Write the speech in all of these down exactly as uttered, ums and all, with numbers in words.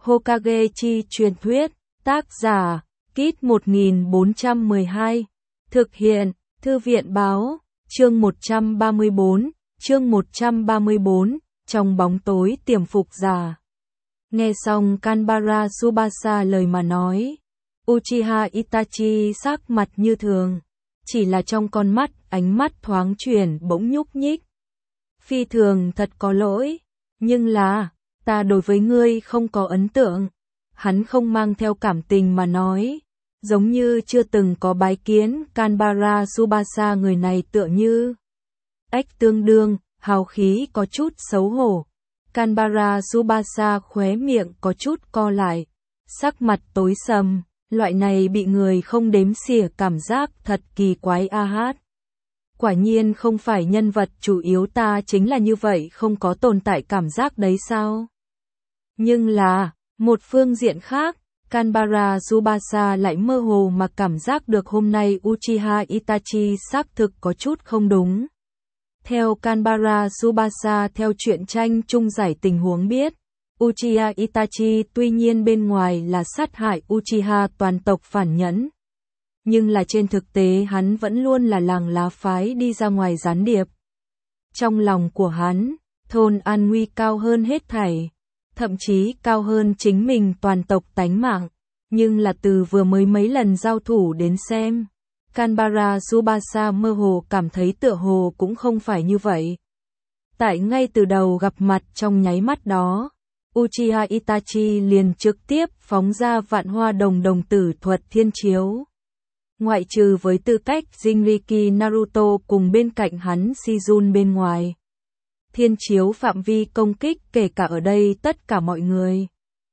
Hokage chi truyền thuyết, tác giả, Kit một nghìn bốn trăm mười hai, thực hiện, Thư viện báo, chương một trăm ba mươi bốn, chương một trăm ba mươi bốn, trong bóng tối tiềm phục giả. Nghe xong Kanbara Tsubasa lời mà nói, Uchiha Itachi sắc mặt như thường, chỉ là trong con mắt, ánh mắt thoáng chuyển bỗng nhúc nhích. Phi thường thật có lỗi, nhưng là, ta đối với ngươi không có ấn tượng. Hắn không mang theo cảm tình mà nói, giống như chưa từng có bái kiến Kanbara Tsubasa, người này tựa như ếch tương đương, hào khí có chút xấu hổ. Kanbara Tsubasa khóe miệng có chút co lại, sắc mặt tối sầm, loại này bị người không đếm xỉa cảm giác thật kỳ quái a hát. Quả nhiên không phải nhân vật chủ yếu ta chính là như vậy, không có tồn tại cảm giác đấy sao? Nhưng là, một phương diện khác, Kanbara Tsubasa lại mơ hồ mà cảm giác được hôm nay Uchiha Itachi xác thực có chút không đúng. Theo Kanbara Tsubasa theo truyện tranh chung giải tình huống biết, Uchiha Itachi tuy nhiên bên ngoài là sát hại Uchiha toàn tộc phản nhẫn, nhưng là trên thực tế hắn vẫn luôn là làng lá phái đi ra ngoài gián điệp. Trong lòng của hắn, thôn an nguy cao hơn hết thảy, thậm chí cao hơn chính mình toàn tộc tánh mạng, nhưng là từ vừa mới mấy lần giao thủ đến xem, Kanbara Tsubasa mơ hồ cảm thấy tựa hồ cũng không phải như vậy. Tại ngay từ đầu gặp mặt trong nháy mắt đó, Uchiha Itachi liền trực tiếp phóng ra vạn hoa đồng đồng tử thuật thiên chiếu. Ngoại trừ với tư cách Jinriki Naruto cùng bên cạnh hắn Shizun bên ngoài, thiên chiếu phạm vi công kích kể cả ở đây tất cả mọi người.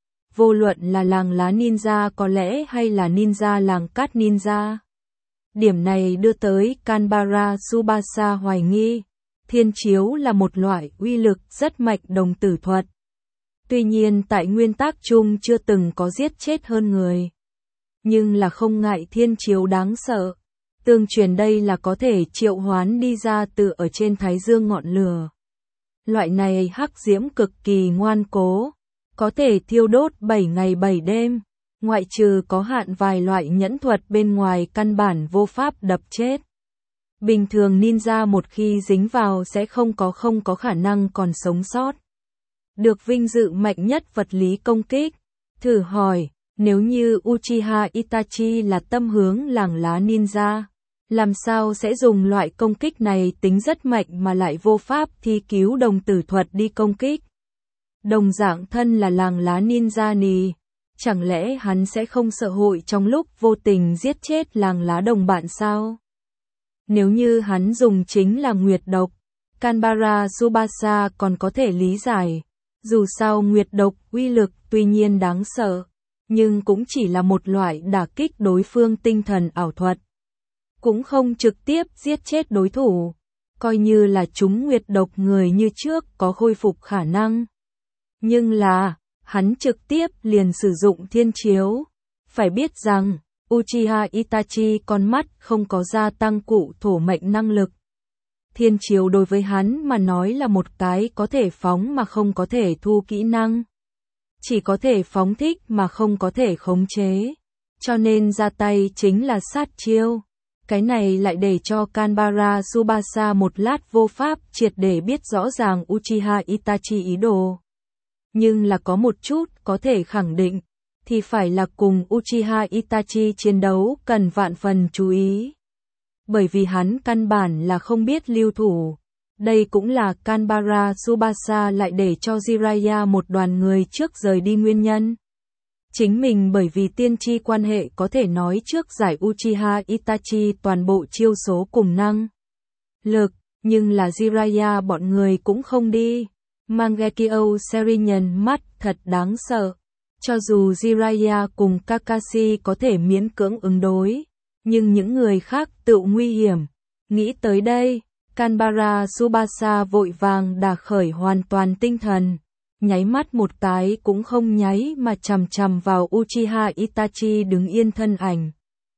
Vô luận là làng lá ninja có lẽ hay là ninja làng cát ninja. Điểm này đưa tới Kanbara Tsubasa hoài nghi, thiên chiếu là một loại uy lực rất mạnh đồng tử thuật. Tuy nhiên tại nguyên tắc chung chưa từng có giết chết hơn người. Nhưng là không ngại thiên chiếu đáng sợ. Tương truyền đây là có thể triệu hoán đi ra từ ở trên thái dương ngọn lửa. Loại này hắc diễm cực kỳ ngoan cố, có thể thiêu đốt bảy ngày bảy đêm, ngoại trừ có hạn vài loại nhẫn thuật bên ngoài căn bản vô pháp đập chết. Bình thường ninja một khi dính vào sẽ không có không có khả năng còn sống sót. Được vinh dự mạnh nhất vật lý công kích. Thử hỏi, nếu như Uchiha Itachi là tâm hướng làng lá ninja, làm sao sẽ dùng loại công kích này tính rất mạnh mà lại vô pháp thi cứu đồng tử thuật đi công kích? Đồng dạng thân là làng lá ninja nì, chẳng lẽ hắn sẽ không sợ hội trong lúc vô tình giết chết làng lá đồng bạn sao? Nếu như hắn dùng chính là nguyệt độc, Kanbara Tsubasa còn có thể lý giải. Dù sao nguyệt độc uy lực tuy nhiên đáng sợ, nhưng cũng chỉ là một loại đả kích đối phương tinh thần ảo thuật. Cũng không trực tiếp giết chết đối thủ, coi như là chúng nguyệt độc người như trước có khôi phục khả năng. Nhưng là, hắn trực tiếp liền sử dụng thiên chiếu. Phải biết rằng, Uchiha Itachi con mắt không có gia tăng cụ thổ mệnh năng lực. Thiên chiếu đối với hắn mà nói là một cái có thể phóng mà không có thể thu kỹ năng. Chỉ có thể phóng thích mà không có thể khống chế. Cho nên ra tay chính là sát chiêu. Cái này lại để cho Kanbara Tsubasa một lát vô pháp triệt để biết rõ ràng Uchiha Itachi ý đồ. Nhưng là có một chút có thể khẳng định, thì phải là cùng Uchiha Itachi chiến đấu cần vạn phần chú ý. Bởi vì hắn căn bản là không biết lưu thủ. Đây cũng là Kanbara Tsubasa lại để cho Jiraiya một đoàn người trước rời đi nguyên nhân. Chính mình bởi vì tiên tri quan hệ có thể nói trước giải Uchiha Itachi toàn bộ chiêu số cùng năng lực, nhưng là Jiraiya bọn người cũng không đi. Mangekyo Serenian mắt thật đáng sợ. Cho dù Jiraiya cùng Kakashi có thể miễn cưỡng ứng đối, nhưng những người khác tự nguy hiểm. Nghĩ tới đây, Kanbara Tsubasa vội vàng đả khởi hoàn toàn tinh thần, nháy mắt một cái cũng không nháy mà chằm chằm vào Uchiha Itachi đứng yên thân ảnh.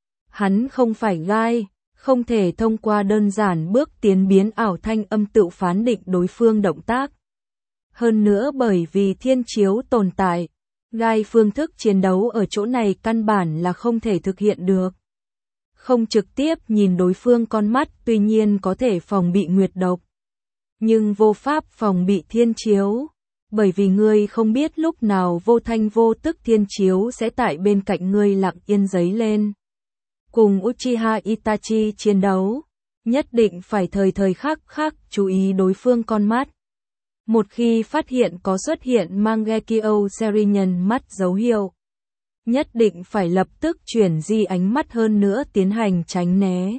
Hắn không phải gai, không thể thông qua đơn giản bước tiến biến ảo thanh âm tự phán định đối phương động tác. Hơn nữa bởi vì thiên chiếu tồn tại, Gai phương thức chiến đấu ở chỗ này căn bản là không thể thực hiện được. Không trực tiếp nhìn đối phương con mắt tuy nhiên có thể phòng bị nguyệt độc. Nhưng vô pháp phòng bị thiên chiếu. Bởi vì ngươi không biết lúc nào vô thanh vô tức thiên chiếu sẽ tại bên cạnh ngươi lặng yên giấy lên. Cùng Uchiha Itachi chiến đấu, nhất định phải thời thời khắc khắc chú ý đối phương con mắt. Một khi phát hiện có xuất hiện Mangekyo Serinin mắt dấu hiệu, nhất định phải lập tức chuyển di ánh mắt hơn nữa tiến hành tránh né.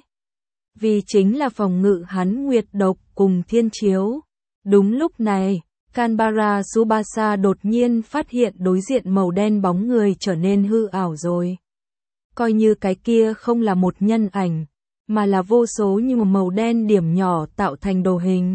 Vì chính là phòng ngự hắn nguyệt độc cùng thiên chiếu. Đúng lúc này, Kanbara Tsubasa đột nhiên phát hiện đối diện màu đen bóng người trở nên hư ảo rồi. Coi như cái kia không là một nhân ảnh, mà là vô số những màu đen điểm nhỏ tạo thành đồ hình.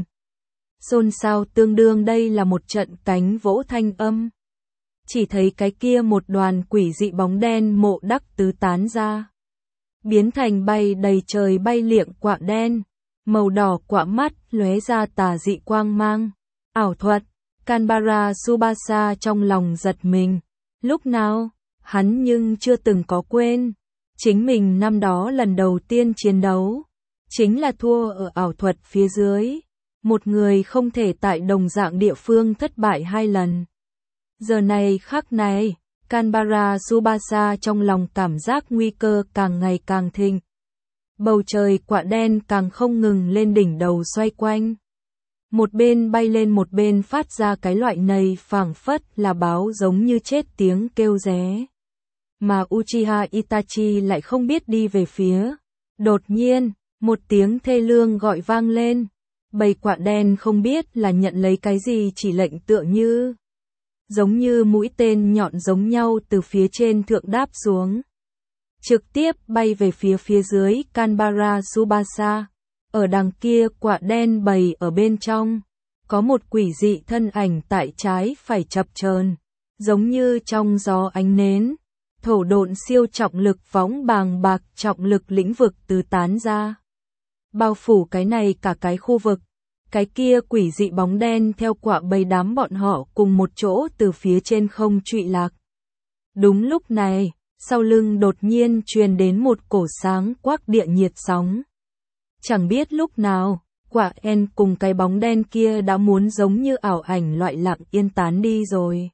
Xôn xao tương đương đây là một trận cánh vỗ thanh âm. Chỉ thấy cái kia một đoàn quỷ dị bóng đen mộ đắc tứ tán ra. Biến thành bay đầy trời bay liệng quạ đen, màu đỏ quạ mắt lóe ra tà dị quang mang. Ảo thuật, Kanbara Tsubasa trong lòng giật mình. Lúc nào, hắn nhưng chưa từng có quên. Chính mình năm đó lần đầu tiên chiến đấu, chính là thua ở ảo thuật phía dưới. Một người không thể tại đồng dạng địa phương thất bại hai lần. Giờ này khắc này, Kanbara Tsubasa trong lòng cảm giác nguy cơ càng ngày càng thịnh. Bầu trời quạ đen càng không ngừng lên đỉnh đầu xoay quanh. Một bên bay lên một bên phát ra cái loại này phảng phất là báo giống như chết tiếng kêu ré. Mà Uchiha Itachi lại không biết đi về phía. Đột nhiên, một tiếng thê lương gọi vang lên. Bầy quạ đen không biết là nhận lấy cái gì chỉ lệnh tựa như. Giống như mũi tên nhọn giống nhau từ phía trên thượng đáp xuống. Trực tiếp bay về phía phía dưới Kanbara Tsubasa. Ở đằng kia quạ đen bầy ở bên trong. Có một quỷ dị thân ảnh tại trái phải chập chờn, giống như trong gió ánh nến. Thổ độn siêu trọng lực phóng bàng bạc trọng lực lĩnh vực tứ tán ra. Bao phủ cái này cả cái khu vực. Cái kia quỷ dị bóng đen theo quả bầy đám bọn họ cùng một chỗ từ phía trên không trụy lạc. Đúng lúc này, sau lưng đột nhiên truyền đến một cổ sáng quắc địa nhiệt sóng. Chẳng biết lúc nào, quả en cùng cái bóng đen kia đã muốn giống như ảo ảnh loại lặng yên tán đi rồi.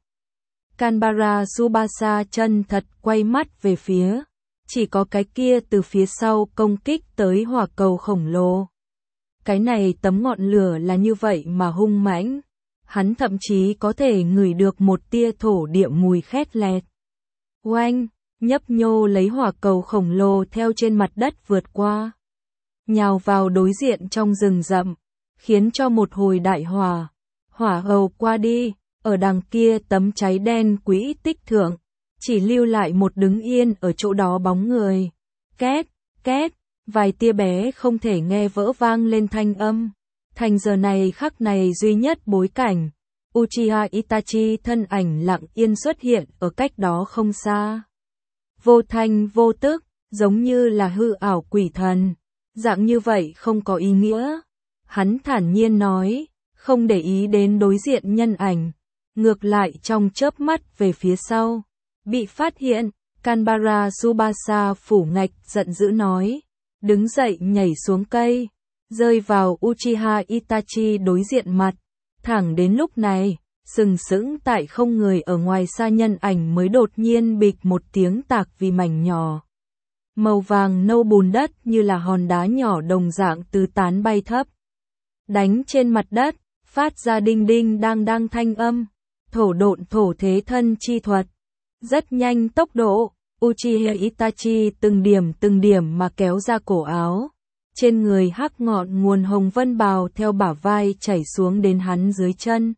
Kanbara Tsubasa chân thật quay mắt về phía, chỉ có cái kia từ phía sau công kích tới hỏa cầu khổng lồ. Cái này tấm ngọn lửa là như vậy mà hung mãnh, hắn thậm chí có thể ngửi được một tia thổ địa mùi khét lẹt. Oanh, nhấp nhô lấy hỏa cầu khổng lồ theo trên mặt đất vượt qua, nhào vào đối diện trong rừng rậm, khiến cho một hồi đại hỏa, hỏa hầu qua đi. Ở đằng kia tấm cháy đen quỹ tích thượng, chỉ lưu lại một đứng yên ở chỗ đó bóng người. Két, két, vài tia bé không thể nghe vỡ vang lên thanh âm. Thành giờ này khắc này duy nhất bối cảnh, Uchiha Itachi thân ảnh lặng yên xuất hiện ở cách đó không xa. Vô thanh vô tức, giống như là hư ảo quỷ thần. Dạng như vậy không có ý nghĩa. Hắn thản nhiên nói, không để ý đến đối diện nhân ảnh. Ngược lại trong chớp mắt về phía sau, bị phát hiện, Kanbara Tsubasa phủ ngạch giận dữ nói, đứng dậy nhảy xuống cây, rơi vào Uchiha Itachi đối diện mặt, thẳng đến lúc này, sừng sững tại không người ở ngoài xa nhân ảnh mới đột nhiên bịch một tiếng tạc vì mảnh nhỏ. Màu vàng nâu bùn đất như là hòn đá nhỏ đồng dạng tứ tán bay thấp, đánh trên mặt đất, phát ra đinh đinh đang đang thanh âm. Thổ độn thổ thế thân chi thuật. Rất nhanh tốc độ, Uchiha Itachi từng điểm từng điểm mà kéo ra cổ áo. Trên người hắc ngọn nguồn hồng vân bào theo bả vai chảy xuống đến hắn dưới chân.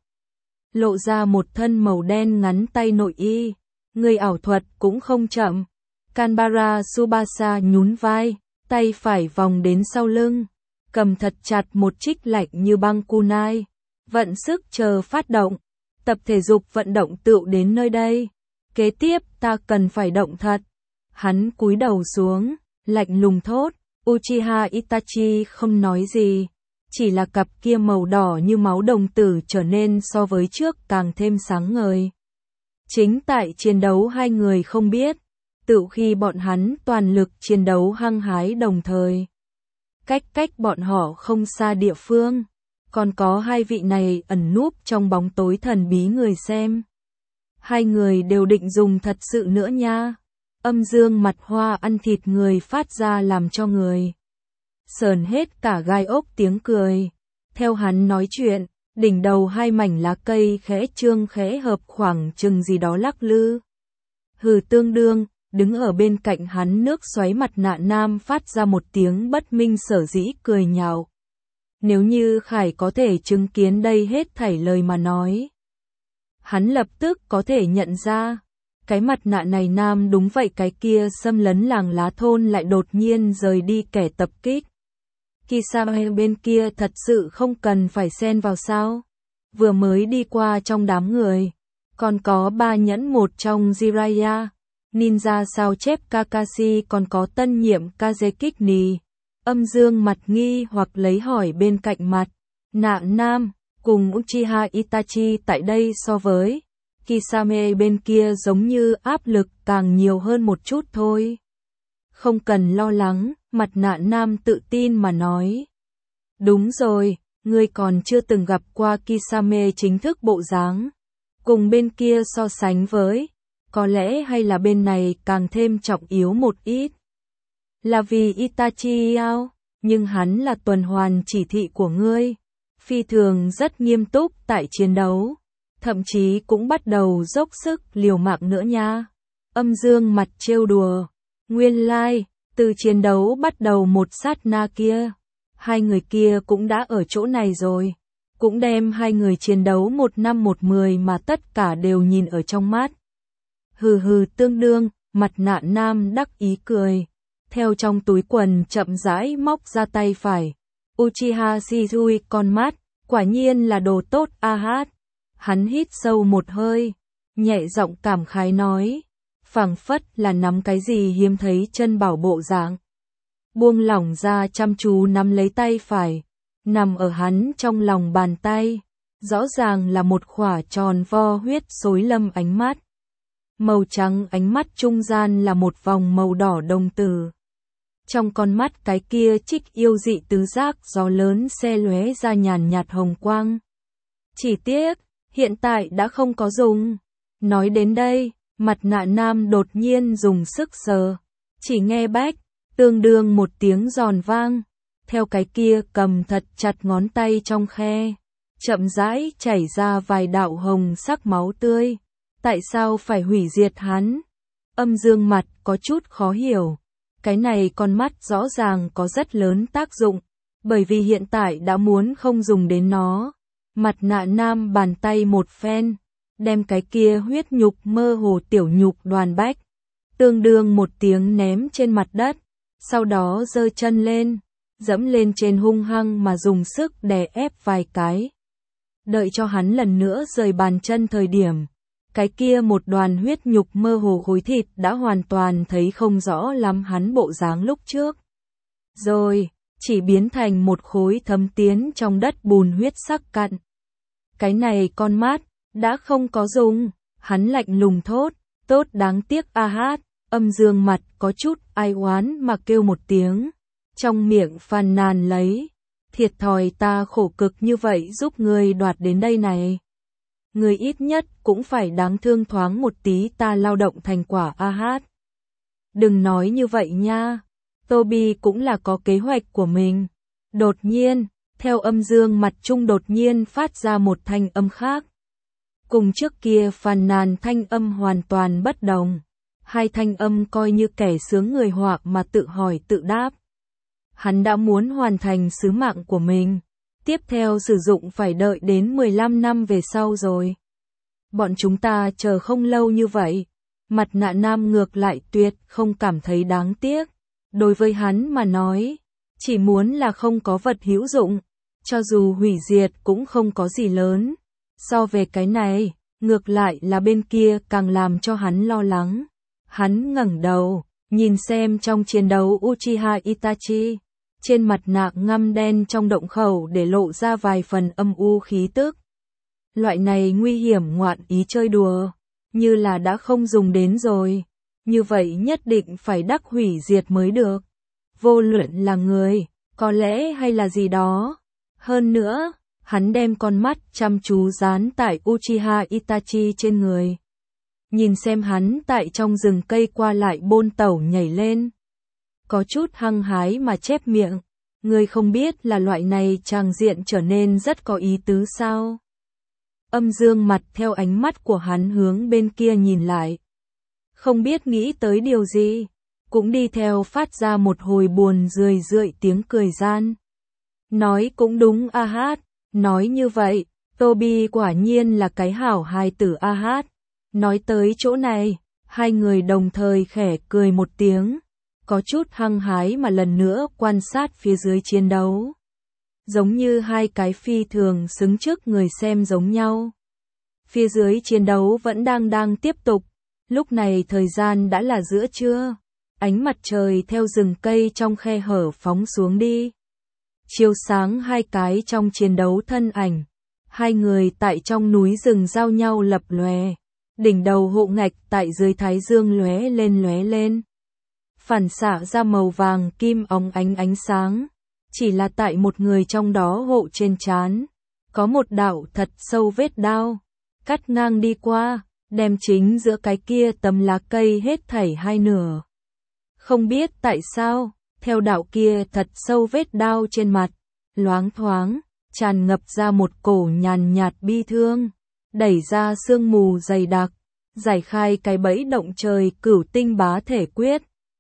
Lộ ra một thân màu đen ngắn tay nội y. Người ảo thuật cũng không chậm. Kanbara Tsubasa nhún vai, tay phải vòng đến sau lưng. Cầm thật chặt một trích lạnh như băng kunai. Vận sức chờ phát động. Tập thể dục vận động tựu đến nơi đây. Kế tiếp ta cần phải động thật. Hắn cúi đầu xuống, lạnh lùng thốt. Uchiha Itachi không nói gì. Chỉ là cặp kia màu đỏ như máu đồng tử trở nên so với trước càng thêm sáng ngời. Chính tại chiến đấu hai người không biết, tự khi bọn hắn toàn lực chiến đấu hăng hái đồng thời. Cách cách bọn họ không xa địa phương, còn có hai vị này ẩn núp trong bóng tối thần bí người xem. Hai người đều định dùng thật sự nữa nha. Âm Dương mặt hoa ăn thịt người phát ra làm cho người sờn hết cả gai ốc tiếng cười. Theo hắn nói chuyện, đỉnh đầu hai mảnh lá cây khẽ trương khẽ hợp khoảng chừng gì đó lắc lư. Hừ tương đương, đứng ở bên cạnh hắn nước xoáy mặt nạ nam phát ra một tiếng bất minh sở dĩ cười nhạo. Nếu như Khải có thể chứng kiến đây hết thảy lời mà nói, hắn lập tức có thể nhận ra, cái mặt nạ này nam đúng vậy, cái kia xâm lấn làng lá thôn lại đột nhiên rời đi kẻ tập kích. Kisame bên kia thật sự không cần phải xen vào sao? Vừa mới đi qua trong đám người, còn có ba nhẫn một trong Jiraiya, ninja sao chép Kakashi, còn có tân nhiệm Kazekikni. Âm Dương mặt nghi hoặc lấy hỏi bên cạnh mặt nạ nam, cùng Uchiha Itachi tại đây so với Kisame bên kia giống như áp lực càng nhiều hơn một chút thôi. Không cần lo lắng, mặt nạ nam tự tin mà nói. Đúng rồi, ngươi còn chưa từng gặp qua Kisame chính thức bộ dáng. Cùng bên kia so sánh với, có lẽ hay là bên này càng thêm trọng yếu một ít. Là vì Itachi ao, nhưng hắn là tuần hoàn chỉ thị của ngươi. Phi thường rất nghiêm túc tại chiến đấu, thậm chí cũng bắt đầu dốc sức liều mạng nữa nha. Âm Dương mặt trêu đùa. Nguyên lai, like, từ chiến đấu bắt đầu một sát na kia, hai người kia cũng đã ở chỗ này rồi. Cũng đem hai người chiến đấu một năm một mười mà tất cả đều nhìn ở trong mắt. Hừ hừ tương đương, mặt nạ nam đắc ý cười. Theo trong túi quần chậm rãi móc ra tay phải. Uchiha Shizui con mắt, quả nhiên là đồ tốt a hát. Hắn hít sâu một hơi, nhẹ giọng cảm khái nói, phảng phất là nắm cái gì hiếm thấy chân bảo bộ dạng. Buông lỏng ra chăm chú nắm lấy tay phải, nằm ở hắn trong lòng bàn tay, rõ ràng là một khỏa tròn vo huyết xối lâm ánh mắt. Màu trắng ánh mắt trung gian là một vòng màu đỏ đồng tử. Trong con mắt cái kia trích yêu dị tứ giác gió lớn xe lóe ra nhàn nhạt hồng quang. Chỉ tiếc, hiện tại đã không có dùng. Nói đến đây, mặt nạ nam đột nhiên dùng sức sờ. Chỉ nghe bách, tương đương một tiếng giòn vang. Theo cái kia cầm thật chặt ngón tay trong khe. Chậm rãi chảy ra vài đạo hồng sắc máu tươi. Tại sao phải hủy diệt hắn? Âm Dương mặt có chút khó hiểu. Cái này con mắt rõ ràng có rất lớn tác dụng, bởi vì hiện tại đã muốn không dùng đến nó. Mặt nạ nam bàn tay một phen, đem cái kia huyết nhục mơ hồ tiểu nhục đoàn bách, tương đương một tiếng ném trên mặt đất, sau đó giơ chân lên, dẫm lên trên hung hăng mà dùng sức đè ép vài cái. Đợi cho hắn lần nữa rời bàn chân thời điểm, cái kia một đoàn huyết nhục mơ hồ khối thịt đã hoàn toàn thấy không rõ lắm hắn bộ dáng lúc trước. Rồi, chỉ biến thành một khối thấm tiến trong đất bùn huyết sắc cặn. Cái này con mắt, đã không có dùng, hắn lạnh lùng thốt, tốt đáng tiếc a hát, âm Dương mặt có chút ai oán mà kêu một tiếng, trong miệng phàn nàn lấy, thiệt thòi ta khổ cực như vậy giúp ngươi đoạt đến đây này. Người ít nhất cũng phải đáng thương thoáng một tí ta lao động thành quả a hát. Đừng nói như vậy nha, Toby cũng là có kế hoạch của mình. Đột nhiên, theo âm Dương mặt trung đột nhiên phát ra một thanh âm khác. Cùng trước kia phàn nàn thanh âm hoàn toàn bất đồng. Hai thanh âm coi như kẻ sướng người họa mà tự hỏi tự đáp. Hắn đã muốn hoàn thành sứ mạng của mình. Tiếp theo sử dụng phải đợi đến mười lăm năm về sau rồi. Bọn chúng ta chờ không lâu như vậy. Mặt nạ nam ngược lại tuyệt không cảm thấy đáng tiếc. Đối với hắn mà nói, chỉ muốn là không có vật hữu dụng, cho dù hủy diệt cũng không có gì lớn. So về cái này, ngược lại là bên kia càng làm cho hắn lo lắng. Hắn ngẩng đầu, nhìn xem trong chiến đấu Uchiha Itachi. Trên mặt nạ ngăm đen trong động khẩu để lộ ra vài phần âm u khí tức. Loại này nguy hiểm ngoạn ý chơi đùa, như là đã không dùng đến rồi. Như vậy nhất định phải đắc hủy diệt mới được. Vô luận là người, có lẽ hay là gì đó. Hơn nữa, hắn đem con mắt chăm chú dán tại Uchiha Itachi trên người. Nhìn xem hắn tại trong rừng cây qua lại bôn tẩu nhảy lên. Có chút hăng hái mà chép miệng. Ngươi không biết là loại này tràng diện trở nên rất có ý tứ sao? Âm Dương mặt theo ánh mắt của hắn hướng bên kia nhìn lại. Không biết nghĩ tới điều gì, cũng đi theo phát ra một hồi buồn rười rượi tiếng cười gian. Nói cũng đúng a hát, nói như vậy, Toby quả nhiên là cái hảo hài tử a hát. Nói tới chỗ này, hai người đồng thời khẽ cười một tiếng, có chút hăng hái mà lần nữa quan sát phía dưới chiến đấu. Giống như hai cái phi thường xứng trước người xem giống nhau. Phía dưới chiến đấu vẫn đang đang tiếp tục, lúc này thời gian đã là giữa trưa, ánh mặt trời theo rừng cây trong khe hở phóng xuống đi. Chiếu sáng hai cái trong chiến đấu thân ảnh, hai người tại trong núi rừng giao nhau lập lòe, đỉnh đầu hộ ngạch tại dưới thái dương lóe lên lóe lên. Phản xạ ra màu vàng kim óng ánh ánh sáng, chỉ là tại một người trong đó hộ trên trán, có một đạo thật sâu vết đao, cắt ngang đi qua, đem chính giữa cái kia tấm lá cây hết thảy hai nửa. Không biết tại sao, theo đạo kia thật sâu vết đao trên mặt, loáng thoáng, tràn ngập ra một cổ nhàn nhạt bi thương, đẩy ra sương mù dày đặc, giải khai cái bẫy động trời cửu tinh bá thể quyết.